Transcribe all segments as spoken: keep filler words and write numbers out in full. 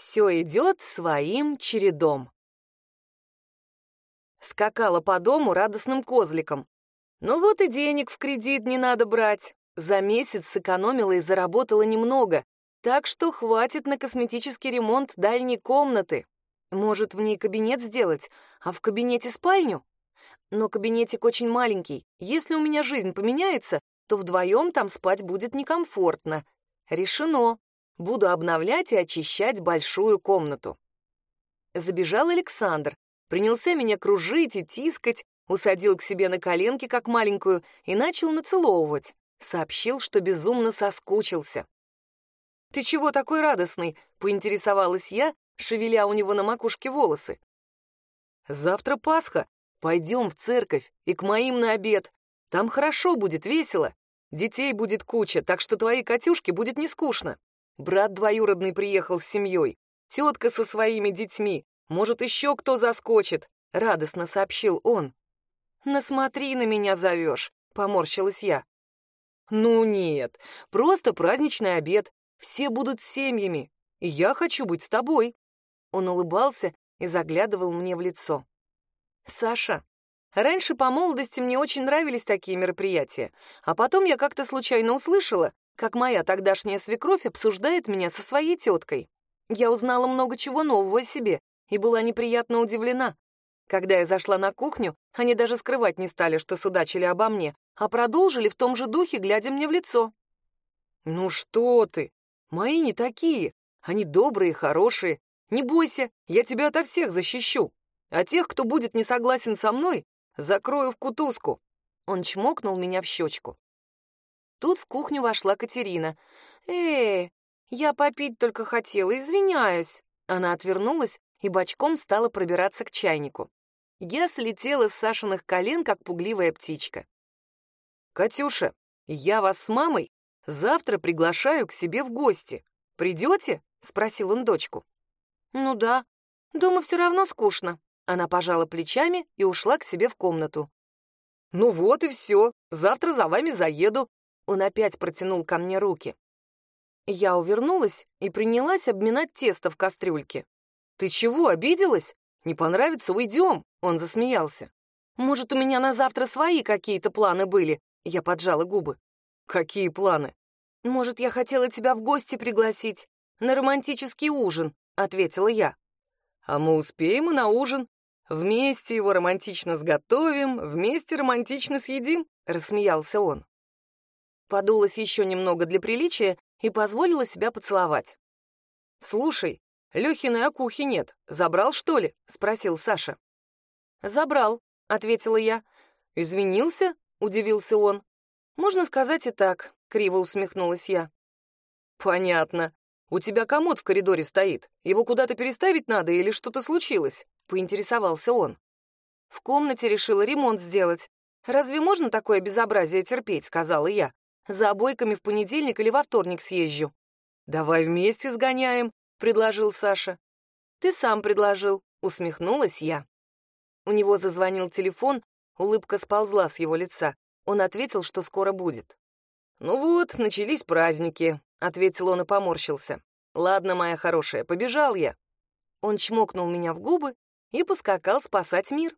Все идет своим чередом. Скакала по дому радостным козликом. Ну вот и денег в кредит не надо брать. За месяц сэкономила и заработала немного, так что хватит на косметический ремонт дальней комнаты. Может, в ней кабинет сделать, а в кабинете спальню? Но кабинетик очень маленький. Если у меня жизнь поменяется, то вдвоем там спать будет некомфортно. Решено. Буду обновлять и очищать большую комнату. Забежал Александр, принялся меня кружить и тискать, усадил к себе на коленки, как маленькую, и начал нацеловывать. Сообщил, что безумно соскучился. «Ты чего такой радостный?» — поинтересовалась я, шевеля у него на макушке волосы. «Завтра Пасха. Пойдем в церковь и к моим на обед. Там хорошо будет, весело. Детей будет куча, так что твоей Катюшке будет не скучно. Брат двоюродный приехал с семьей, тетка со своими детьми. Может, еще кто заскочит», — радостно сообщил он. «Насмотри на меня зовешь», — поморщилась я. «Ну нет, просто праздничный обед. Все будут с семьями, и я хочу быть с тобой». Он улыбался и заглядывал мне в лицо. «Саша, раньше по молодости мне очень нравились такие мероприятия, а потом я как-то случайно услышала, как моя тогдашняя свекровь обсуждает меня со своей теткой. Я узнала много чего нового о себе и была неприятно удивлена. Когда я зашла на кухню, они даже скрывать не стали, что судачили обо мне, а продолжили в том же духе, глядя мне в лицо. «Ну что ты? Мои не такие. Они добрые и хорошие. Не бойся, я тебя ото всех защищу. А тех, кто будет не согласен со мной, закрою в кутузку». Он чмокнул меня в щечку. Тут в кухню вошла Катерина. «Э, я попить только хотела, извиняюсь». Она отвернулась и бочком стала пробираться к чайнику. Я слетела с Сашиных колен, как пугливая птичка. «Катюша, я вас с мамой завтра приглашаю к себе в гости. Придете?» — спросил он дочку. «Ну да, дома все равно скучно». Она пожала плечами и ушла к себе в комнату. «Ну вот и все, завтра за вами заеду». Он опять протянул ко мне руки. Я увернулась и принялась обминать тесто в кастрюльке. «Ты чего, обиделась? Не понравится, уйдем», — он засмеялся. «Может, у меня на завтра свои какие-то планы были?» Я поджала губы. «Какие планы?» «Может, я хотела тебя в гости пригласить на романтический ужин», — ответила я. «А мы успеем и на ужин. Вместе его романтично сготовим, вместе романтично съедим», — рассмеялся он. Подулась еще немного для приличия и позволила себя поцеловать. «Слушай, Лехиной окухи нет. Забрал, что ли?» — спросил Саша. «Забрал», — ответила я. «Извинился?» — удивился он. «Можно сказать и так», — криво усмехнулась я. «Понятно. У тебя комод в коридоре стоит. Его куда-то переставить надо или что-то случилось?» — поинтересовался он. «В комнате решила ремонт сделать. Разве можно такое безобразие терпеть?» — сказала я. «За обойками в понедельник или во вторник съезжу». «Давай вместе сгоняем», — предложил Саша. «Ты сам предложил», — усмехнулась я. У него зазвонил телефон, улыбка сползла с его лица. Он ответил, что скоро будет. «Ну вот, начались праздники», — ответил он и поморщился. «Ладно, моя хорошая, побежал я». Он чмокнул меня в губы и поскакал спасать мир.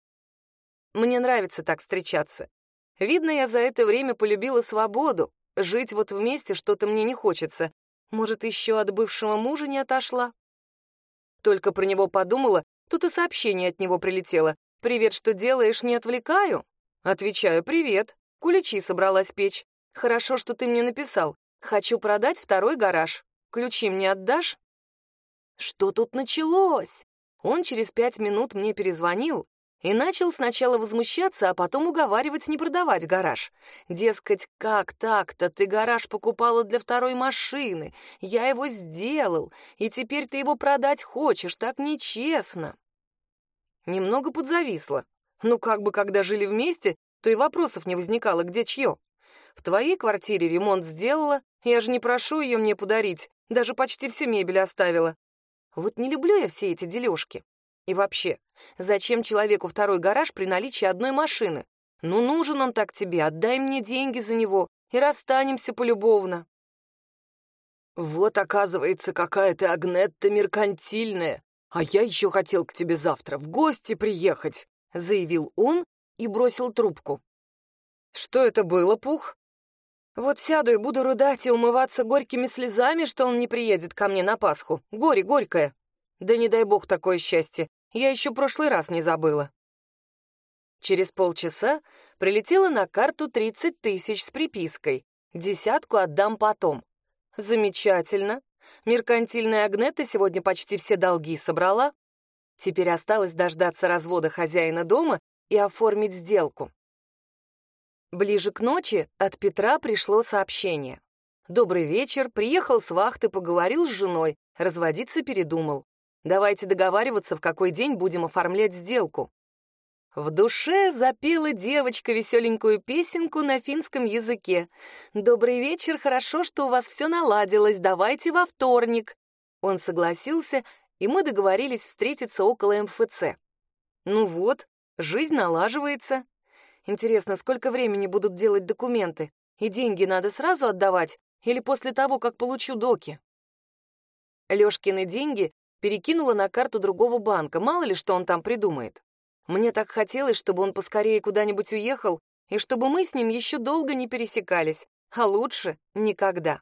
Мне нравится так встречаться. Видно, я за это время полюбила свободу. Жить вот вместе что-то мне не хочется. Может, еще от бывшего мужа не отошла? Только про него подумала, тут и сообщение от него прилетело. «Привет, что делаешь, не отвлекаю?» Отвечаю: «Привет. Куличи собралась печь. Хорошо, что ты мне написал. Хочу продать второй гараж. Ключи мне отдашь?» Что тут началось? Он через пять минут мне перезвонил и начал сначала возмущаться, а потом уговаривать не продавать гараж. Дескать, как так-то? Ты гараж покупала для второй машины. Я его сделал, и теперь ты его продать хочешь. Так нечестно. Немного подзависла. Ну, как бы, когда жили вместе, то и вопросов не возникало, где чье. В твоей квартире ремонт сделала, я же не прошу ее мне подарить, даже почти всю мебель оставила. Вот не люблю я все эти дележки. И вообще, зачем человеку второй гараж при наличии одной машины? Ну, нужен он так тебе, отдай мне деньги за него, и расстанемся полюбовно. «Вот, оказывается, какая ты, Агнетта, меркантильная, а я еще хотел к тебе завтра в гости приехать», — заявил он и бросил трубку. «Что это было, Пух?» «Вот сяду и буду рыдать и умываться горькими слезами, что он не приедет ко мне на Пасху. Горе горькое. Да не дай бог такое счастье, я еще прошлый раз не забыла». Через полчаса прилетело на карту тридцать тысяч с припиской. Десятку отдам потом. Замечательно. Меркантильная Агнетта сегодня почти все долги собрала. Теперь осталось дождаться развода хозяина дома и оформить сделку. Ближе к ночи от Петра пришло сообщение. «Добрый вечер, приехал с вахты, поговорил с женой, разводиться передумал. Давайте договариваться, в какой день будем оформлять сделку». В душе запела девочка веселенькую песенку на финском языке. «Добрый вечер, хорошо, что у вас все наладилось, давайте во вторник». Он согласился, и мы договорились встретиться около эм эф цэ. Ну вот, жизнь налаживается. Интересно, сколько времени будут делать документы? И деньги надо сразу отдавать или после того, как получу доки? Лёшкины деньги перекинула на карту другого банка, мало ли что он там придумает. Мне так хотелось, чтобы он поскорее куда-нибудь уехал, и чтобы мы с ним еще долго не пересекались, а лучше никогда.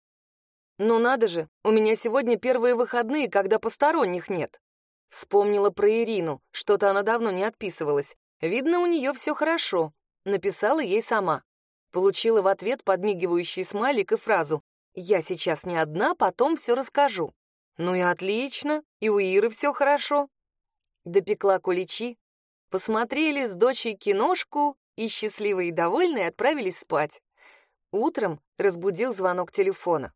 Ну надо же, у меня сегодня первые выходные, когда посторонних нет. Вспомнила про Ирину, что-то она давно не отписывалась. Видно, у нее все хорошо. Написала ей сама. Получила в ответ подмигивающий смайлик и фразу «Я сейчас не одна, потом все расскажу». Ну и отлично, и у Иры все хорошо. Допекла куличи, посмотрели с дочей киношку и, счастливые и довольные, отправились спать. Утром разбудил звонок телефона.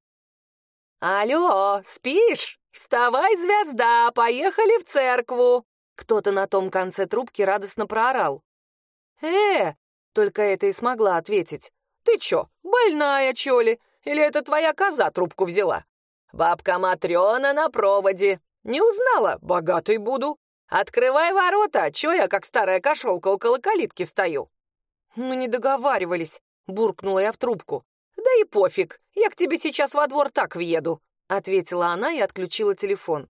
«Алло, спишь? Вставай, звезда, поехали в церкву!» Кто-то на том конце трубки радостно проорал. «Э!» — только это и смогла ответить. «Ты чё, больная, чё ли? Или это твоя коза трубку взяла? Бабка Матрёна на проводе. Не узнала? Богатой буду. Открывай ворота, чё я, как старая кошелка, около калитки стою?» «Мы не договаривались», — буркнула я в трубку. «Да и пофиг, я к тебе сейчас во двор так въеду», — ответила она и отключила телефон.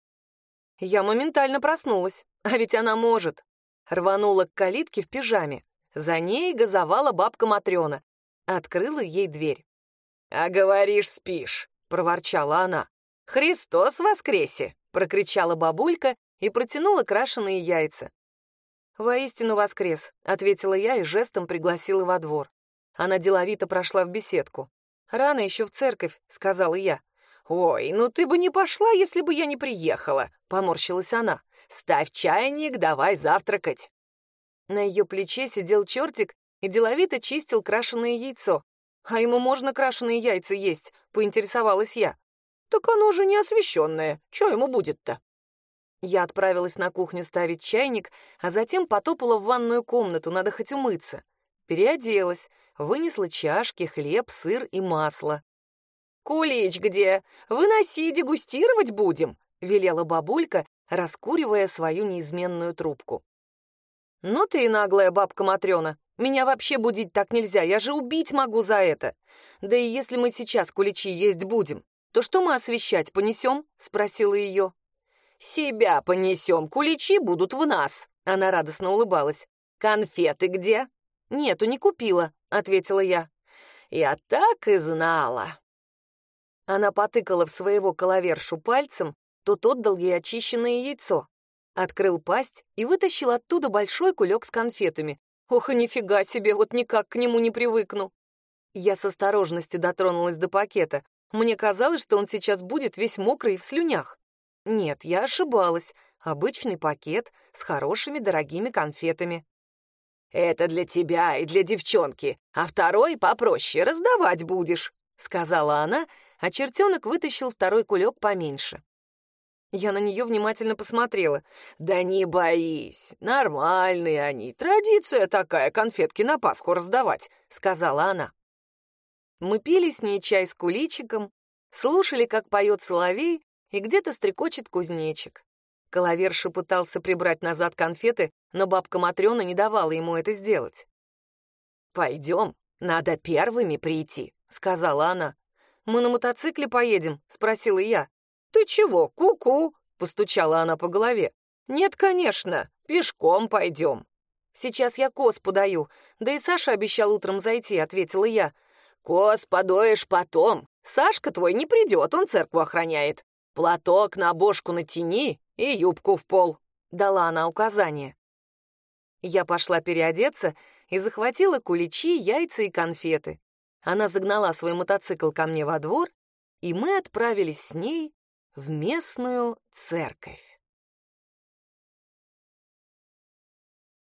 Я моментально проснулась, а ведь она может. Рванула к калитке в пижаме. За ней газовала бабка Матрёна. Открыла ей дверь. «А говоришь, спишь», — проворчала она. «Христос воскресе!» — прокричала бабулька и протянула крашеные яйца. «Воистину воскрес», — ответила я и жестом пригласила во двор. Она деловито прошла в беседку. «Рано еще в церковь», — сказала я. «Ой, ну ты бы не пошла, если бы я не приехала», — поморщилась она. «Ставь чайник, давай завтракать». На ее плече сидел чертик и деловито чистил крашеное яйцо. «А ему можно крашеные яйца есть?» — поинтересовалась я. «Так оно же не освещенное. Че ему будет-то?» Я отправилась на кухню ставить чайник, а затем потопала в ванную комнату, надо хоть умыться. Переоделась, вынесла чашки, хлеб, сыр и масло. «Кулич где? Выноси, дегустировать будем», — велела бабулька, раскуривая свою неизменную трубку. «Ну ты и наглая бабка Матрёна. Меня вообще будить так нельзя, я же убить могу за это. Да и если мы сейчас куличи есть будем, то что мы освещать понесем?» — спросила ее. «Себя понесем, куличи будут в нас», — она радостно улыбалась. «Конфеты где?» «Нету, не купила», — ответила я. «Я так и знала». Она потыкала в своего коловершу пальцем, тот отдал ей очищенное яйцо. Открыл пасть и вытащил оттуда большой кулек с конфетами. Ох, и нифига себе, вот никак к нему не привыкну. Я с осторожностью дотронулась до пакета. Мне казалось, что он сейчас будет весь мокрый и в слюнях. Нет, я ошибалась. Обычный пакет с хорошими дорогими конфетами. «Это для тебя и для девчонки, а второй попроще раздавать будешь», — сказала она, а чертенок вытащил второй кулек поменьше. Я на нее внимательно посмотрела. «Да не боись, нормальные они, традиция такая, конфетки на Пасху раздавать», — сказала она. Мы пили с ней чай с куличиком, слушали, как поет соловей, и где-то стрекочет кузнечик. Коловерша пытался прибрать назад конфеты, но бабка Матрёна не давала ему это сделать. «Пойдем, надо первыми прийти», — сказала она. Мы на мотоцикле поедем?» — спросила я. «Ты чего, ку-ку?» — постучала она по голове. «Нет, конечно, пешком пойдем». «Сейчас я коз подаю, да и Саша обещал утром зайти», — ответила я. «Коз подоешь потом. Сашка твой не придет, он церкву охраняет. Платок на бошку натяни и юбку в пол», — дала она указание. Я пошла переодеться и захватила куличи, яйца и конфеты. Она загнала свой мотоцикл ко мне во двор, и мы отправились с ней в местную церковь.